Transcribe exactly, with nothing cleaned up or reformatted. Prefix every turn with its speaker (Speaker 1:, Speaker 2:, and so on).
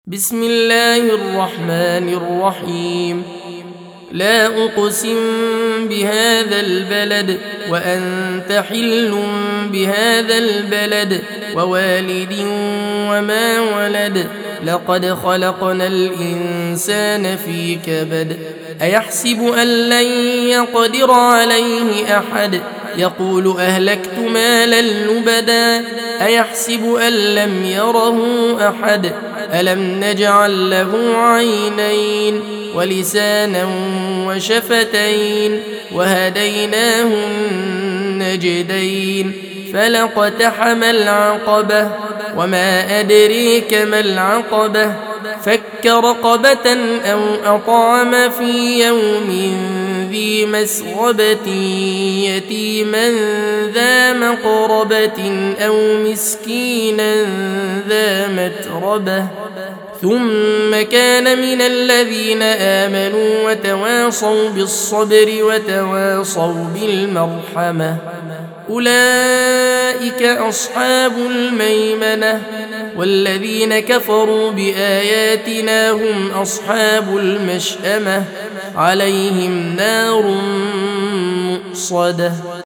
Speaker 1: بسم الله الرحمن الرحيم. لا أقسم بهذا البلد وأنت حل بهذا البلد ووالد وما ولد. لقد خلقنا الإنسان في كبد. أيحسب أن لن يقدر عليه أحد. يقول أهلكت مالا لبدا. أيحسب أن لم يره أحد. ألم نجعل له عينين ولسانا وشفتين وهديناه النجدين. فلاقتحم العقبة وما أدريك ما العقبة. فك رقبة أو أطعم في يوم ذي مسغبة يتيما ذا مقربة أو مسكينا ذا متربة. ثم كان من الذين آمنوا وتواصوا بالصبر وتواصوا بالمرحمة. أولئك أصحاب الميمنة. والذين كفروا بآياتنا هم أصحاب المشأمة. عليهم نار مؤصدة.